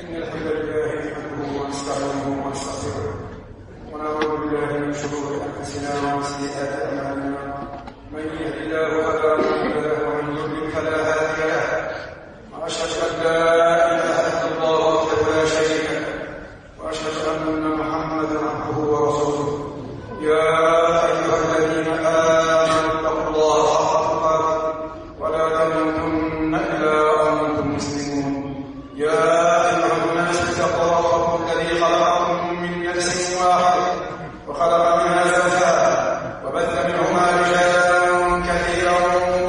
إن الحمد لله نحمده ونستعينه ونستغفره ونعوذ بالله من شرور أنفسنا ومن سيئات أعمالنا من يهد الله فلا مضل له ومن يضلل فلا هادي له وأشهد أن لا إله إلا الله وحده لا شريك له وأشهد أن محمدا عبده ورسوله يا أيها الذين آمنوا اتقوا الله حق تقاته ولا تموتن إلا وأنتم مسلمون يا أيها الناس اتقوا ربكم الذي خلقكم من نفس واحدة وخلق منها زوجها وبث منهما رجالا كثيرا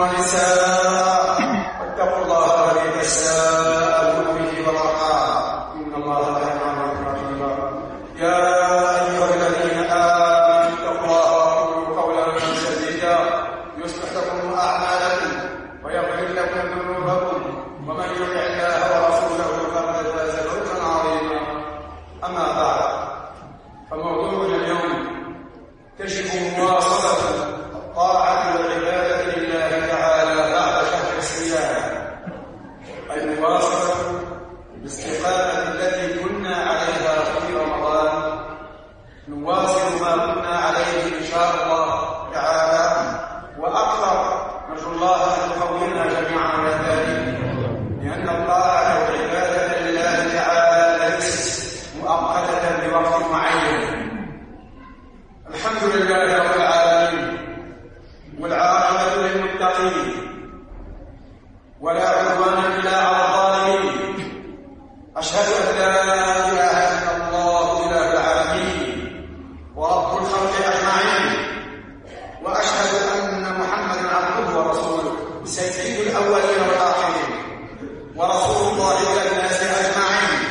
ونساء واتقوا الله الذي تساءلون به والأرحام إن الله كان عليكم رقيبا يا أيها الذين آمنوا اتقوا الله وقولوا قولا سديدا يصلح لكم أعمالكم ويغفر لكم ذنوبكم ومن يطع الله ورسوله فقد فاز فوزا عظيما أما بعد فموضوعنا اليوم كشف مواصلة الطاعة والعبادة لله تعالى بعد شهر الصيام المواصلة بالاستقامة التي كنا عليها في رمضان نواصل ما كنا عليه إن شاء الله تعالى وأكثر نرجو الله أن يقوينا جميعا على ذلك لأن الطاعة والعبادة لله تعالى ليست مؤقتة بوقت معين. الحمد لله رب العالمين والعاقبة للمتقين ولا عدوان إلا على الظالمين. أشهد أن لا إله إلا الله إله العالمين ورب الخلق أجمعين وأشهد أن محمدا عبده ورسوله سيد الأولين والآخرين ورسول الله إلى الناس أجمعين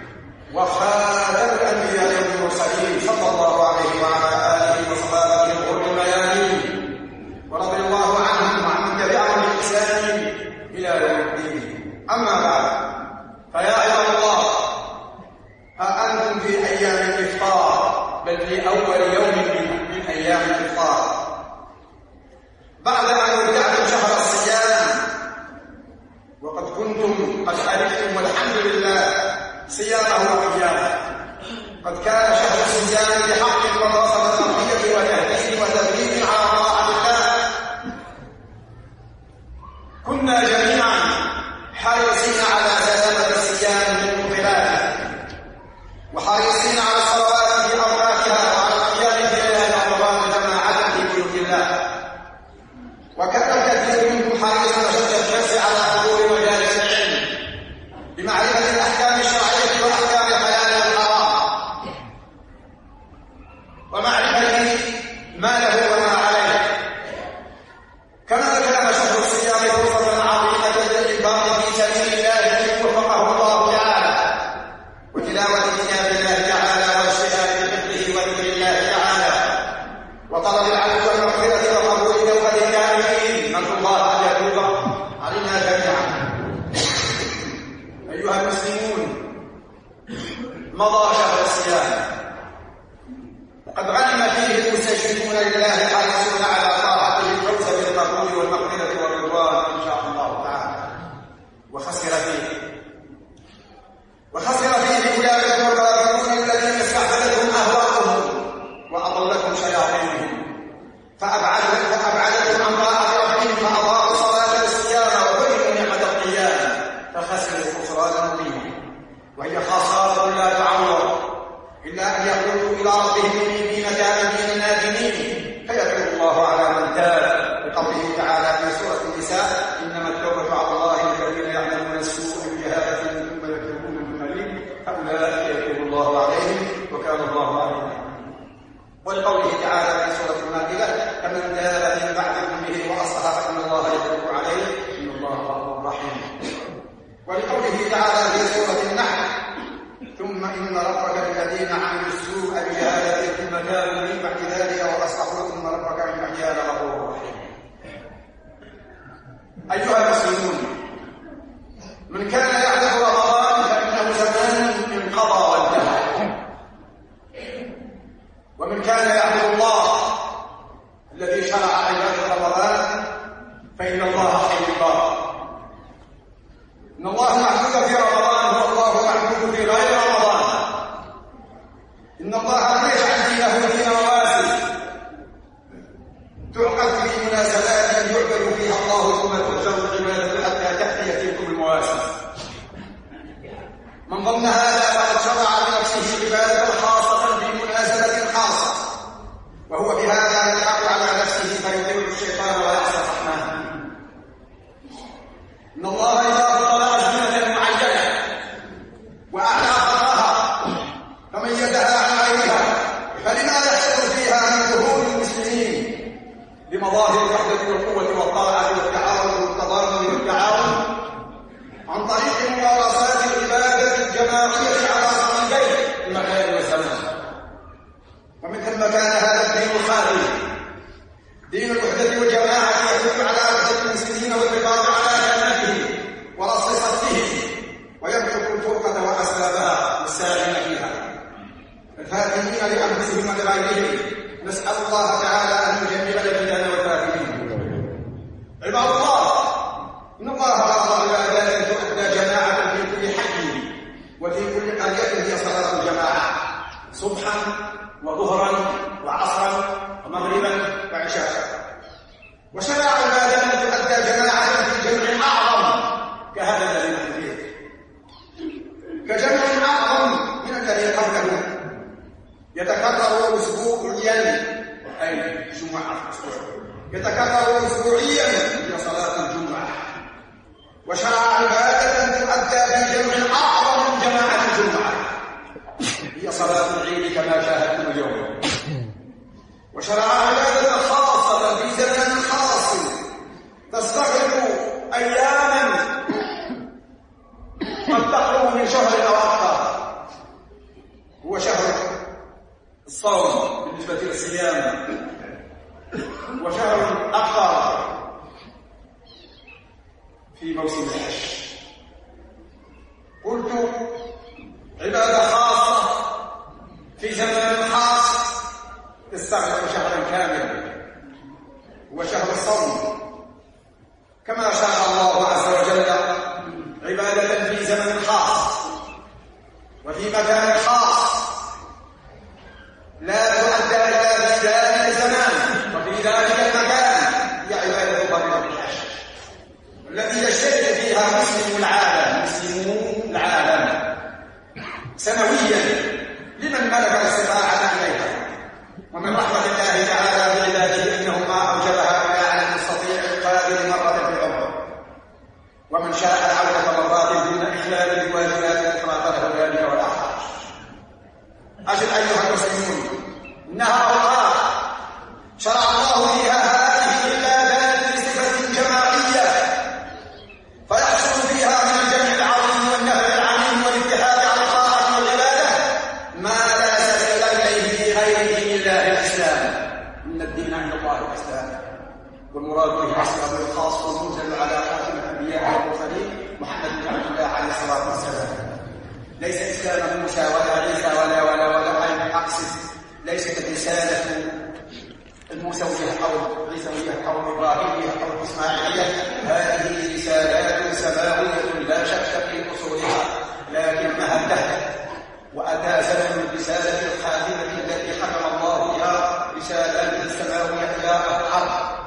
وخاتم الأنبياء والمرسلين صلى الله عليه وعلى آله وصحبه الغر الميامين ورضي الله عنهم وعن تبعهم بإحسان إلى يوم الدين. أما بعد فيا عباد الله ها أنتم في أيام الإفطار بل في أول يوم من أيام الإفطار بعد أن ودعتم شهر الصيام وقد كنتم قد عرفتم والحمد لله صيامه وقيامه. قد كان شهر الصيام بحق ومواصلة التربية وتهديد وتدريب على طاعة الله. كنا جميعا حريصين على سلامة الصيام من مبطلاته وحريصين على الصلوات في أوقاتها وعلى القيام في ليالي رمضان جماعة في بيوت الله. وكان الكثير منكم حريصا أشد الحرص على حضور مجالس العلم بمعرفة الأحكام الشرعية وأحكام الحلال والحرام ومعرفة ما له وما عليه. كما كان شهر الصيام فرصة عظيمة للإنفاق في سبيل الله الذي وفقه الله تعالى وتلاوة كتاب الله تعالى والاجتهاد بفقهه وذكر الله تعالى وطلب العفو والمغفرة وقبول توبة الكاملين. نرجو الله أن يتوب علينا جميعا. أيها المسلمون مضى شهر الصيام وقد غنم فيه المستشركون لله الحريصون على طاعته الفوز بالقبول والمغفرة والرضوان إن شاء الله تعالى. وخسر فيه أولئك الرافضون الذين استحبلتهم أهواءهم وأضلتهم شياطينهم فأبعدتهم عن طاعة ربهم فأضاعوا الصلاة والصيام وبذلوا نعمة القيام فخسروا خسرانا مبينا. وهي خسارة لا تعوض إلا أن يقولوا إلى ربهم منيبين تائبين نادمين فيتوب الله على من تاب. بقوله تعالى في سورة النساء إنما التوبة على الله الذين يعملون السوء بجهالة ثم يتوبون من قريب فأولئك يتوب الله عليهم وكان الله عليهم. ولقوله تعالى في سورة المائدة فمن تاب من بعد ذنبه وأصلح فإن الله يتوب عليه إن الله غفور رحيم. ولقوله تعالى في سورة النحل ثم إن ربك الذين عملوا السوء بجهالة ثم تابوا من بعد ذلك وأصلحوا ثم ربك من بعدها لغفور رحيم. أيها المسلمون من كان يعرف رمضان فإنه زمان انقضى وانتهى ومن كان يعبد الله الذي شرع عبادة رمضان فإن الله حي باق. إن الله محمود في رمضان هو الله محمود في من ظن هذا فقد شرع لنفسه عبادة خاصة في مناسبة خاصة، وهو بهذا يلعب على نفسه فيضل الشيطان ويعصي الرحمن. إن الله إذا فضل أزمنة معينة وأعلى قدرها فميزها عن غيرها، فلما يحصل فيها من ظهور المسلمين بمظاهر الوحدة والقوة والطاعة والتعاون والتضامن والتعاون عن طريق ممارسات العبادة الجماعية على صعيدين المكان والزمان. ومن ثم كان هذا الدين الخالي دين الوحدة والجماعة يدل على وحدة المسلمين والحفاظ على كلمته ورص صفه ويمحق الفرقة وأسبابها والسالمين فيها الفاتنين لأنفسهم ولغيرهم. نسأل الله تعالى أن يجنب الفتن والفاتنين. عباد الله، إن الله فرض عبادات تؤدى جماعة في كل حي وفي كل قرية هي صلاة الجماعة صبحا وظهرا وعصرا ومغربا وعشاء. وشرع عبادات تؤدى جماعة في جمع أعظم كهذا الذي نحن فيه، كجمع أعظم من الذي قبله يتكرر أسبوعيا، أي جمعة يتكرر أسبوعيا في صلاة الجمعة. وشرع عبادة تؤدى في جمع أعظم من جماعة الجمعة هي صلاة العيد كما شاهدتم اليوم. وشرع عبادة خاصة في زمن خاص تستغرق أياما قد تقرب من شهر أو أكثر، هو شهر الصوم بالنسبة للصيام، وشهر أكثر في موسم الحج. قلت عبادة خاصة في زمن خاص تستغرق شهرا كاملا، هو شهر الصوم، كما شاء الله عز وجل عبادة في زمن خاص وفي مكان خاص لا تؤدى إلا في ذلك الزمان وفي ذلك المكان، هي عبادة فريضة الحج التي يشترك فيها مسلمو العالم سنويا لمن ملك الاستطاعة عليها. ومن رحمة الله تعالى بعباده انه ما اوجبها الا على المستطيع القادر مرة في العمر، ومن شاء العودة مرات دون اخلال الواجبات اطلاق له ذلك ولا حرج. اجل ايها المسلمون، انها اوقات شرع الله فيها هذه العبادات بصفة جماعية فيحصل فيها من الجمع العظيم والنفع العميم والاتحاد على الطاعة والعبادة ما لا سبيل إليه في غير دين الله الإسلام. إن الدين عند الله الإسلام، والمراد به الإسلام الخاص والمنزل على خاتم الأنبياء والمرسلين محمد بن عبد الله عليه الصلاة والسلام. ليس إسلام موسى ولا عيسى ولا أقصد، ليست الرسالة الموسوية أو العيسوية أو الإبراهيمية أو الإسماعيلية، هذه رسالات سماوية لا شك في أصولها، لكنها انتهت وأتى زمن الرسالة الخاتمة التي ختم الله بها رسالات السماوية إلى الأرض،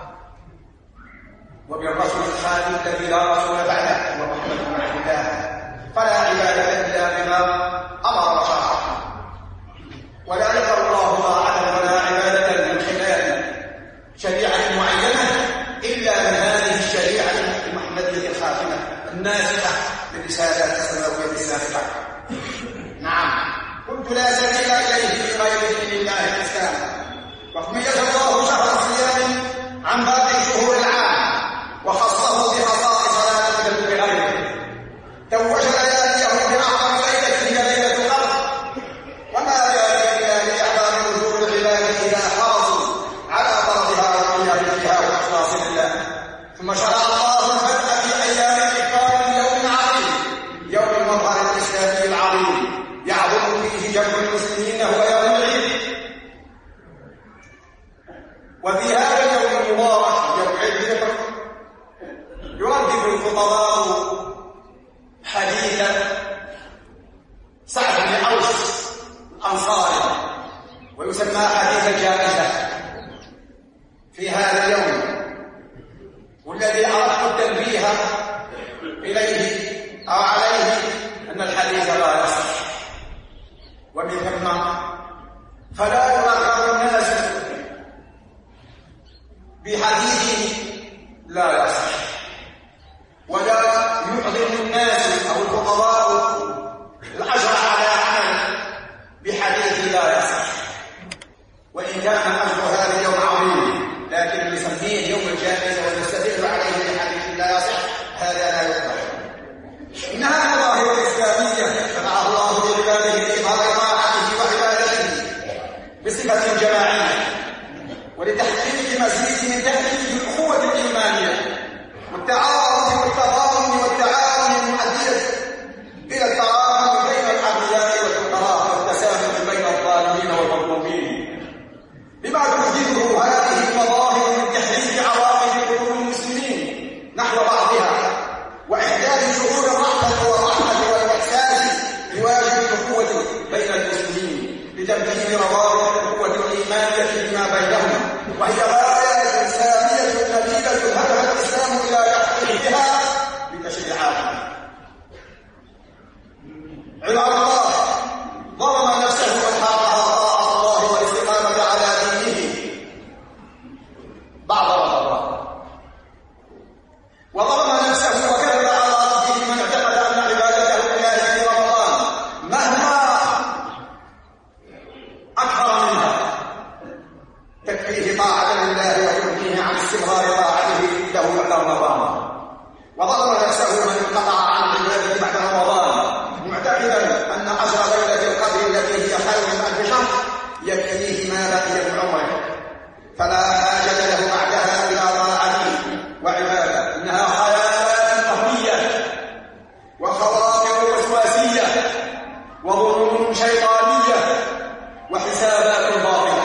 وبالرسول الخاتم الذي لا رسول بعده هو محمد بن عبد الله. فلا عبادة إلا بما أمر وشرع، ولا يقر الله طاعة ولا عبادة من خلال شريعة معينة إلا من هذه الشريعة المحمدية الخاتمة الناسخة للرسالات السماوية السابقة. نعم، قلت لا سبيل إليه في غير دين الله الإسلام. وقد ميز الله شهر الصيام عن باقي شهور العام وخصه بخصائص لا تقدم بغيره، توج لياليه بأعظم ليلة هي ليلة القدر، وما ذلك إلا لإعظام نزول العباد إذا حرصوا على فرضها وقيامها والإخلاص لله. ثم شرع الله البدء في أيام الإفطار بيوم عظيم، يوم المظهر الإسلامي العظيم يعظم فيه جمع المسلمين هو يوم العيد. وفي هذا اليوم المبارك يوم عيد الفطر يردد الخطباء حديث سعد بن أوس الأنصاري ويسمى حديث الجائزة في هذا اليوم، والذي أردت التنبيه إليه أو عليه أن الحديث الحديث لا يصح، ومن ثم فلا يغرر الناس بحديث لا يصح، ولا يعظم الناس أو الفقراء الأجر على عمل بحديث لا يصح، وإن كان أجر هذا اليوم عظيم، لكن نسميه يوم الجائزة ونستدل عليه بحديث لا يصح، هذا لا يقبل. إنها مظاهر إسلامية شرعها الله لعباده بإظهار طاعته وعبادته بصفة جماعية، ولتحقيق مزيد من تأكيد الأخوة الإيمانية والتعاون والتضامن والتعاون المؤدية إلى التراحم بين الأغنياء والفقراء والتسامح بين الظالمين والمظلومين، بما تفيده هذه المظاهر من تحريك عواقب قلوب المسلمين نحو بعضها، وإحداث شعور الرحمة والرحمة والإحساس بواجب الأخوة بين المسلمين لتمكين روابط الأخوة الإيمانية فيما بينهم، وهي غاية إسلامية نبيلة هدف الإسلام إلى تحقيقها بتشريعاته. عباد الله، ظلم نفسه من حقها طاعة الله والاستقامة على دينه بعض رمضان، وظلم نفسه وكذب على ربه من اعتقد أن عبادته لله في رمضان مهما أكثر منها تكفيه طاعة لله ويغنيه عن استمرار طاعته له بعد رمضان، وظلم نفسه من انقطع عن العبادة بعد رمضان معتقدا أن أجر ليلة القدر التي هي خير من 1000 شهر يكفيه ما بقي من عمره، فلا حاجة له بعدها إلى طاعته وعبادة، إنها خيالات وهمية وخواطر وسواسية وظنون شيطانية وحسابات باطلة.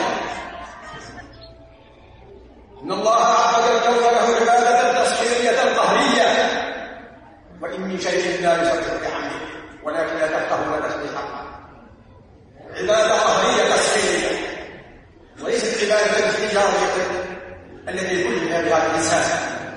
إن الله عبد الكون له عبادة تسخيرية قهرية، وإن من شيء لا يسبح بحمده ولكن لا تفقهون تسبيحه. عبادة قهرية تسخيرية، وليست عبادة اختيارية التي كلها بها الإنسان.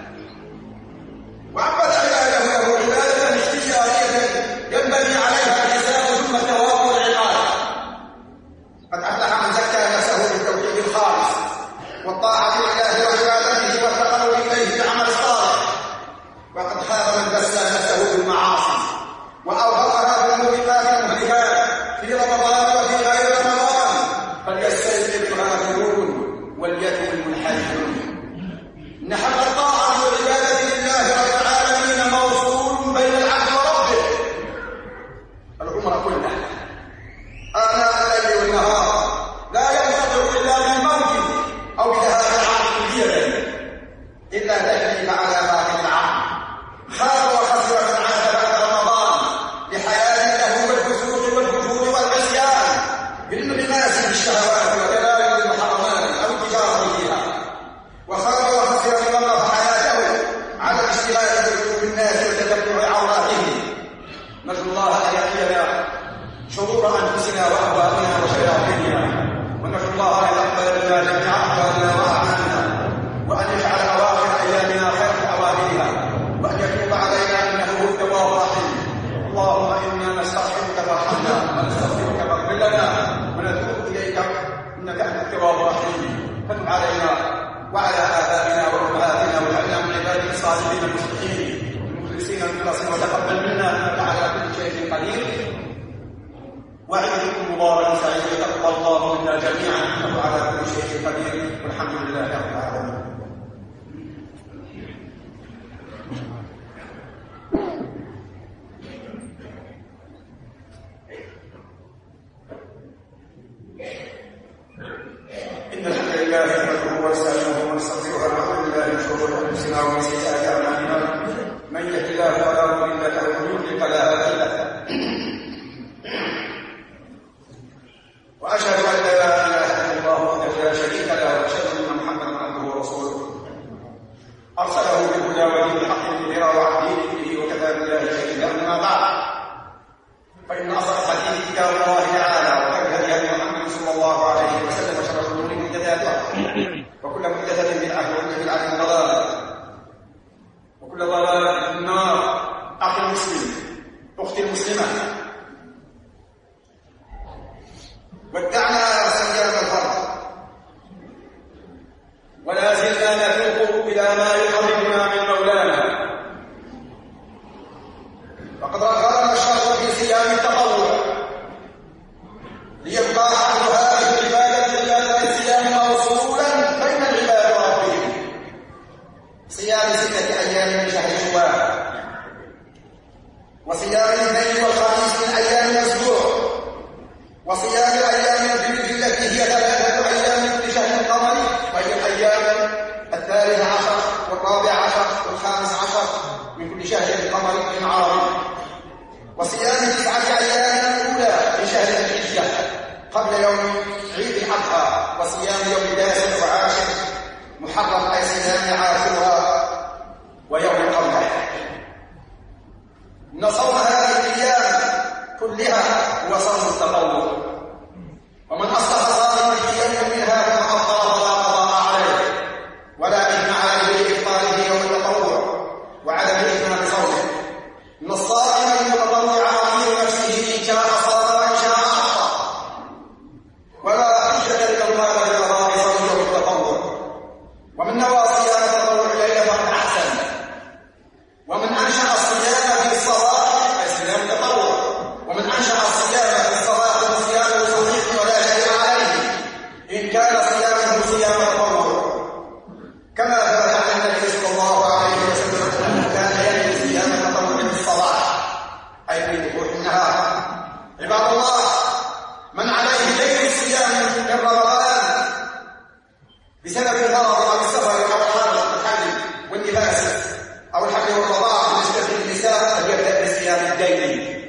وعبد عباده له عبادة اختيارية ينبني عليها الحساب ثم الثواب والعقاب. قد أفلح من زكى نفسه بالتوحيد الخالص والطاعة لله وعبادته والتقرب إليه بالعمل الصالح، وقد خاب من دس نفسه بالمعاصي وأوهقها بالموبقات المهلكات في رمضان وفي غير رمضان، فليستيقظ الغافلون وليتم المنحرفون. إن حق الطاعة والعبادة لله رب العالمين موصول بين العبد وربه العمر كله آناء الليل والنهار، لا ينقطع إلا بالموت أو بذهاب العقل كلية إلا تكليف على باقي العقل. خاب وخسر من عاش بعد رمضان لحياة له والفسوق والفجور والعصيان بالانغماس بالشهوات وكذلك المحرمات أو التجارة فيها. وخاب وخسر من وقف حياته على الاشتغال بقلوب الناس وتتبع عوراتهم. نرجو الله أن يقينا شرور أنفسنا وأهوالنا وشياطيننا، ونرجو الله أن يقبل منا جميع أحوالنا وأعمالنا، وأن يجعل أواخر أيامنا خير أواخرها، وأن يتوب علينا إنه هو التواب الرحيم. اللهم إنا نستغفرك فارحمنا ونستغفرك فاغفر لنا ونتوب إليك إنك أنت التواب الرحيم. فتب علينا وعلى آبائنا وأمهاتنا واجعلنا من عبادك الصالحين المصلحين المخلصين المخلصين، وتقبل منا إنك على كل شيء قدير. وعيدكم مبارك سعيد، يتقبل الله منا جميعا انه على كل شيء قدير، والحمد لله رب العالمين. ان الحمد لله نحمده ونستعينه ونستغفره ونعوذ بالله من شرور انفسنا ومن سيئات اعمالنا، من يهد الله فلا مضل له ومن يضلل فلا هادي له. وأشهد أن لا إله إلا الله وحده لا شريك له، وأشهد أن محمدا عبده ورسوله أرسله بالهدى ودين الحق ليظهره على دين كله وكفى بالله شهيدا. أما بعد، فإن أصدق الحديث كتاب الله تعالى، وخير الهدي محمد صلى الله عليه وسلم، وشر الأمور محدثاتها، وكل محدثة بدعة وكل بدعة ضلالة وكل ضلالة في النار. أخي المسلم، أختي المسلمة، وصيام الاثنين والخميس من أيام الأسبوع، وصيام الأيام البيض التي هي 3 أيام لشهر القمر، وهي الأيام 13 و14 و15 من كل شهر القمر العربي، وصيام 9 أيام الأولى من شهر الحجة قبل يوم عيد الأضحى، وصيام يوم 9 و10 محرم أي صيام عاشوراء ويوم القمر. إن صوم هذه الأيام كلها هو صوم التطوع، ومن أصبح صائما في يوم منها فقد أفطر ولا قضاء عليه ولا إثم عليه بإفطاره يوم التطوع وعدم إتمام صومه. إن الصائم المتطوع أمير نفسه إن شاء صام وإن شاء أفطر، ولا حجة لمن قال بقضاء صوم يوم التطوع. ومن نوى صيام التطوع ليلة فقد أحسن، ومن أنشأ الصيام في الصباح أي صيام التطوع، ومن أنشأ الصيام في الصباح فصيامه صحيح ولا شيء عليه إن كان صيامه صيام تطوع، كما ثبت عن النبي صلى الله عليه وسلم أنه كان يجري صيام التطوع في الصباح أي في وضوح النهار. عباد الله، من عليه ليل الصيام من رمضان بسبب المرض أو السفر أو الحمل والنفاس أو الحمل والرضاعة بالنسبة للنساء فليبدأ بصيام الدين،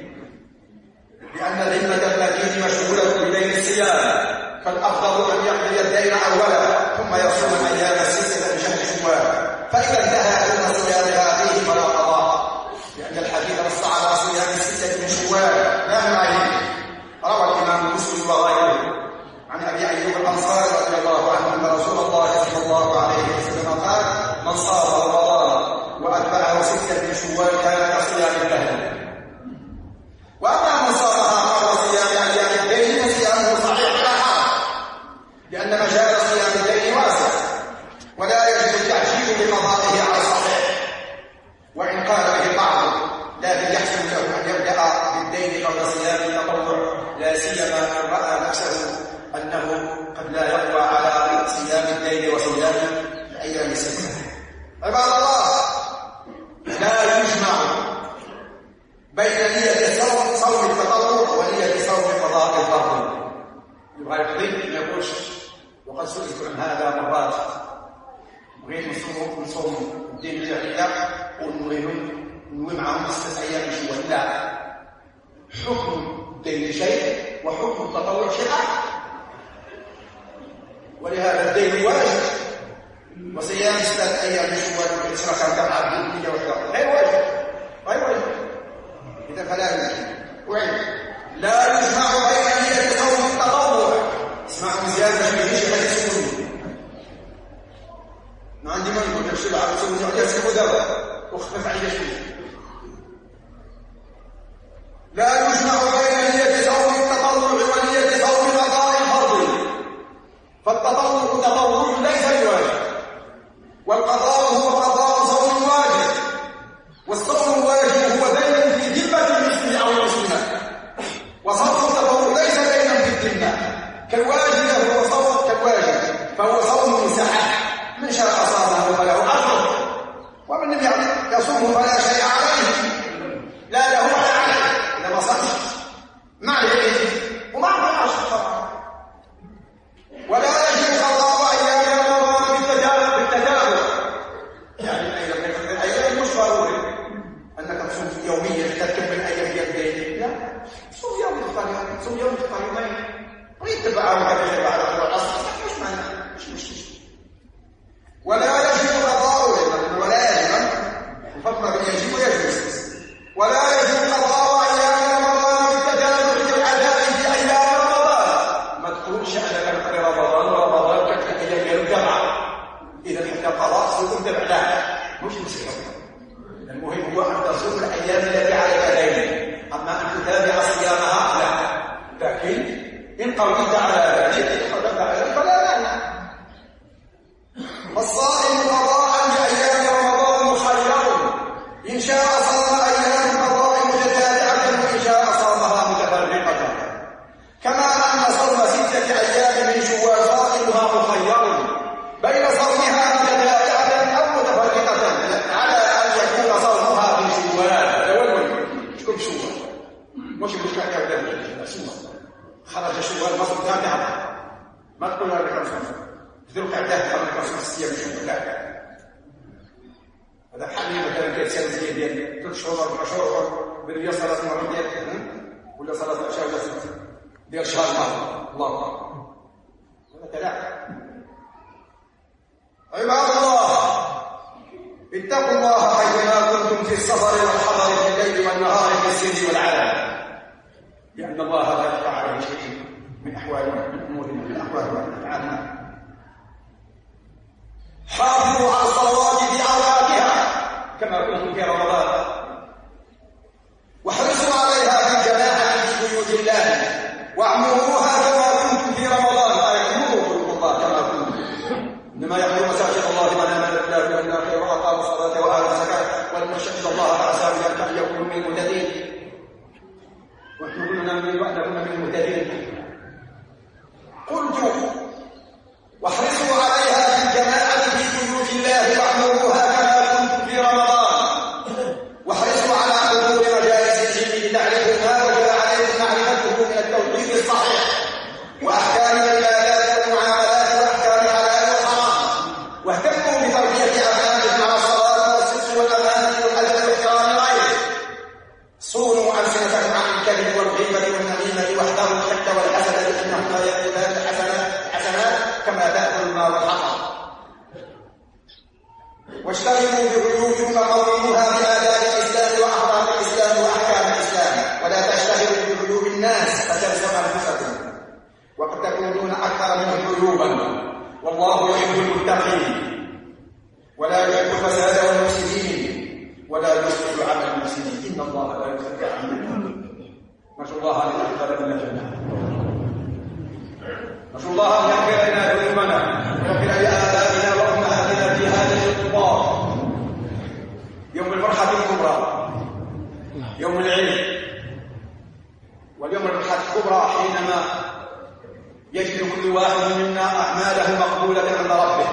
لأن ذمة المدين مشغولة بدين الصيام، فالأفضل أن يقضي الدين أولا ثم يصوم أيام 6 من شهر شوال، فإذا انتهى دون صيام هذه فلا قضاء، لأن الحديث نص على صيام 6 من شوال لا من عينه. روى الإمام مسلم وغيره عن أبي أيوب الأنصاري رضي الله عنه أن رسول الله صلى الله عليه وسلم قال: من صام رمضان وأتبعه 6 من شوال كان كصيام الدهر. وأما من صامها قبل صيام أيام الدين فصيامه صحيح لا حرج، لأن مجال صيام الدين واسع ولا يجب التعجيل بقضائه على الصحيح، وإن قال به البعض لكن يحسن له أن يبدأ بالدين قبل صيام التطوع، لا سيما من رأى نفسه أنه قد لا يقوى على صيام الدين وصيام الأيام 6. عباد الله، لا يجمع بين نية صوم التطوع ونية صوم قضاء الفرض. يبغى يقضي ما يقولش وقد سئلت عن هذا مرات، بغيت نصوم الدين الجاهلية ونوي معهم 6 أيام شوال. لا، حكم الدين شيء وحكم التطوع شيء آخر، ولهذا الدين واجب، وصيام 6 أيام شوال وإشراك كم عبد الدنيا والدار غير واجب، غير واجب. إذا فلا يمكن لا يجمع بين نية صوم التطوع. اسمعوا زيادة في شيء غير سني. ما عندي ما يقول لك شبع سني ولا سني دابا واخفف عليه شوي. لا يجمع بين نية صوم التطوع ونية صوم قضاء الفرض، فالتطوع تطوع ليس بواجب، والقضاء هو قضاء صوم واجب، والصوم الواجب هو دين في ذمة المسلم أو المسلمة، وصوم التطوع ليس دينا في الذمة كالواجب، هو صوم كالواجب فهو صوم مسحب، من شاء صامه فله أجر، ومن لم يصومه فلا شيء عليه، لا له ولا عليه إذا ما صامش، ما عليه وما عملش طبعا. ولا يجب قضاء أيام رمضان بالتتابع، يعني الأيام مش ضروري أنك تصوم يوميا تكمل أيام الدين، لا، صوم يوم الفطر، صوم يوم الفطر يومين ويتبعوا كذا بعد العصر، مش معنى مش مشكلة. ولا يجب قضاء، ولا يجب الفطر يجب ويجوز، ولا يجب قضاء أيام رمضان بالتتابع بالأداء في أيام رمضان. ما تقولش أنا كان في رمضان ورمضان كانت أيام الجمعة إذا حتى قضاء صوم تبع، لا، مش مشكلة. المهم هو أن تصوم الأيام التي عليك دين، أما أن تتابع صيامها لا. لكن إن قضيت على ذلك فلا مانع. فالصائم قضاء لأيام رمضان مخير، إن شاء صام أيام القضاء متتابعة وإن شاء صامها متفرقة، كما أن صوم 6 أيام من شوال صائمها مخير بين صومها متتابعة أو متفرقة، على أن يكون صومها في شوال. شكون شوال؟ خرج شوال مصر تابعه ما تقول لك رسول ذلك عداه قبل رسول السيام شو لا هذا حاليا مثلا كيتسال زي ديال 3 شهور 4 شهور باللي صلاه المغرب ديال ولا صلاه العشاء ولا ديال شهر الله اكبر هذا كلام عباد الله اتقوا الله حيثما كنتم في السفر والحضر في الليل والنهار في السر والعلن لأن الله لا يخفى عليه شيء من أحوالنا من أمورنا من أحوالنا من أفعالنا حافظوا على الصلوات في أوقاتها كما كنتم في رمضان واحرصوا عليها في جماعة في بيوت الله واعمروها كما كنتم في رمضان أعمروا الله كما كنتم إنما يعمر مساجد الله من آمن بالله واليوم الآخر وأقام الصلاة وآتى الزكاة ولمن شهد الله فعسى أن يكونوا من المهتدين ونحن كنا من المهتدين قلت واحرصوا عليها في الجماعة في بيوت الله واعمروها كما كنتم في رمضان واحرصوا على حضور مجالس العلم لتعلموا ما وجب عليكم معرفته من التوحيد الصحيح وأحكام العبادات والمعاملات وأحكام الحلال والحرام واهتموا بتربية أبنائكم على الصلاة والصدق والأمانة والأدب واحترام الغير صونوا ألسنتكم عن الكذب والغيبة والنميمة واحذروا الشك والحسد فإنهما يأكلان الحسنات كما تأكل النار الحطب واشتغلوا بعيوبكم وقوموها بآداب الإسلام وأخلاق الإسلام وأحكام الإسلام ولا تشتغلوا بعيوب الناس فتلزم أنفسكم وقد تكونون أكثر منهم عيوبا والله يحب المتقين ولا يحب الفساد والمفسدين ولا يصلح عمل المفسدين إن الله لا يصلح عمل المفسدين نسأل الله أن يغفر لنا جميعا نسأل الله أن يغفر لنا ذنوبنا ويغفر لآبائنا وأمهاتنا في هذه الأوقات يوم الفرحة الكبرى يوم العيد واليوم الفرحة الكبرى حينما يجد كل واحد منا أعماله مقبولة عند ربه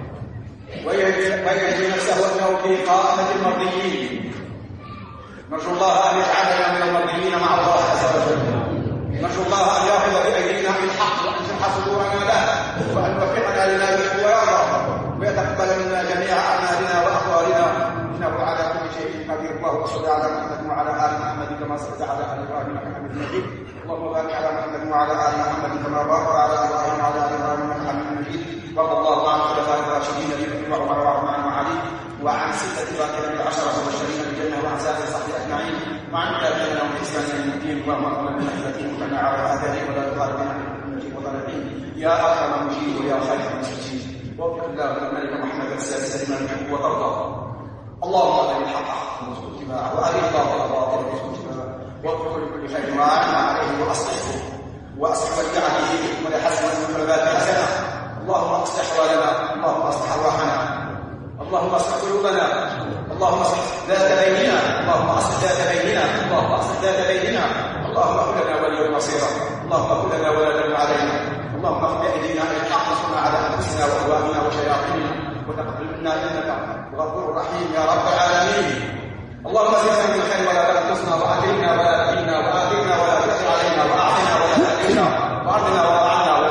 ويجد نفسه أنه في قائمة المرضيين نرجو الله أن يجعلنا من المرضيين مع الله عز وجل نرجو الله أن يأخذ بأيدينا بالحق وأن تمحى صدورنا له وأن يوفقنا لما يحب ويرضى ويتقبل منا جميع أعمالنا وأقوالنا إنه على كل شيء قدير اللهم صل على محمد وعلى آل محمد كما صليت على آل إبراهيم إنك حميد مجيد اللهم بارك على محمد وعلى آل محمد كما باركت على إبراهيم وعلى آل إبراهيم إنك حميد مجيد رضي الله عن الخلفاء الراشدين أبي بكر وعمر وعثمان وعلي وعن 6 باقين العشرة المبشرين بالجنة وعن سائر الصحابة أجمعين وعن التابعين لهم بإحسان إلى يوم الدين اللهم اغفر لنا بنعمتك وكنا على آثارهم ولا تخالفنا من المجيب وضلالين يا أكرم المجيب ويا خير المسجدين واغفر اللهم لملك محمد السادس لمن تحب وترضى اللهم اغفر الحق حقا وارزق اتباعه وارنا الباطل باطلا وارزق اجتنابه واغفر لكل خير وعنا عليه واصلح وجعله ولحسن المطلبات حسنه اللهم اصلح احوالنا اللهم اصلح ارواحنا اللهم اصلح قلوبنا اللهم اصلح ذات بيننا اللهم اصلح ذات بيننا اللهم اصلح ذات بيننا اللهم كن لنا وليا نصيرا اللهم كن لنا ولا تكن علينا اللهم اخذ بايدينا الى الحق وانصرنا على انفسنا واهوائنا وشياطيننا وتقبل منا انك غفور رحيم يا رب العالمين اللهم زدنا من الخير ولا تنقصنا واكرمنا ولا تهنا واثرنا ولا تؤثر علينا واعطنا ولا تهنا وارضنا ولا عنا